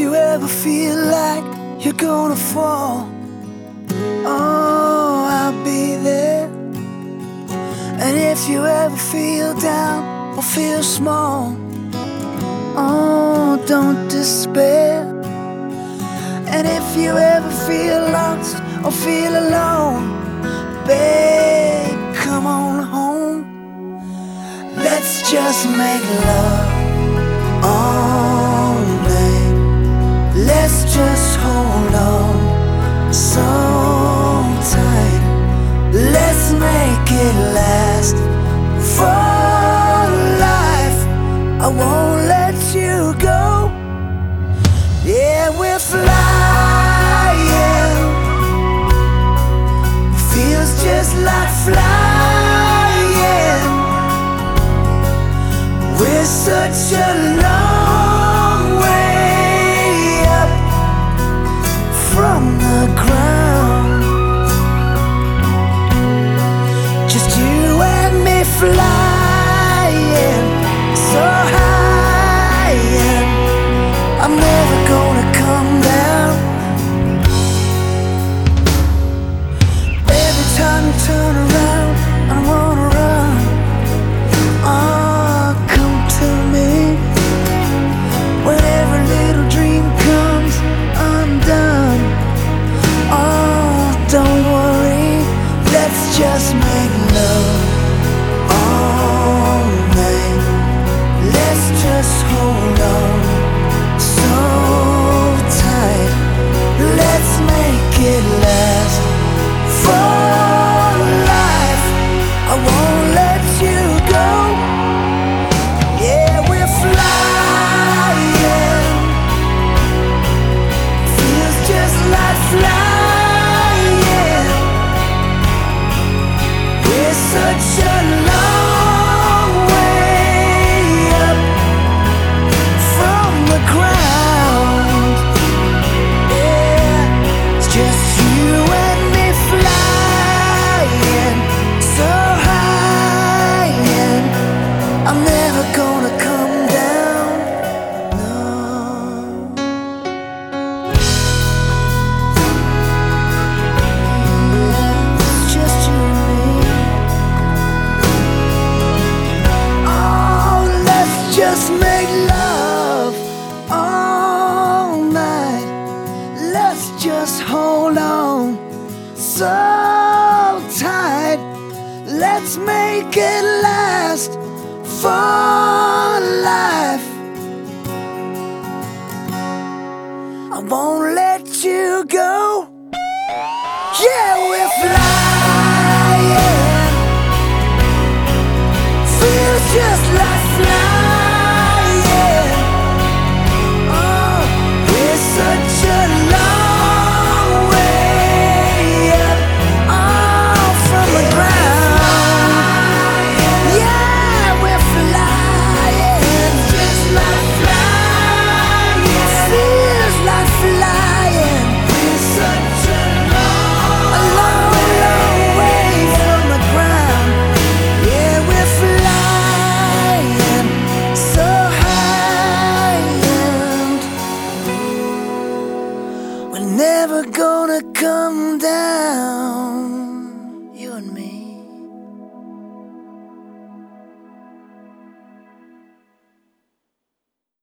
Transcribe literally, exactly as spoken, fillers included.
you ever feel like you're gonna fall, oh, I'll be there. And if you ever feel down or feel small, oh, don't despair. And if you ever feel lost or feel alone, babe, come on home. Let's just make love all night. Let's just hold on so tight. Let's make it last for life. I won't let you go. Yeah, we're flying. Feels just like flying. We're such a long way up from the ground. Just you and me flying so high, and I'm never gonna come down. Every time you turn around, I wanna run. Oh, come to me. When every little dream comes undone, oh, don't worry. Let's just make love all night. Let's just hold on so tight. Let's make it last for life. I won't let you go. Yeah, we're flying. Feels just like flying. We're such a long way up from the ground. Yeah, it's just you and me flying so high, and I'm never gonna come down. No. It's just you and me. Oh, let's just make love all night. Let's just hold on so tight. Let's make it last for life. I won't let you go. Yeah, we're flying.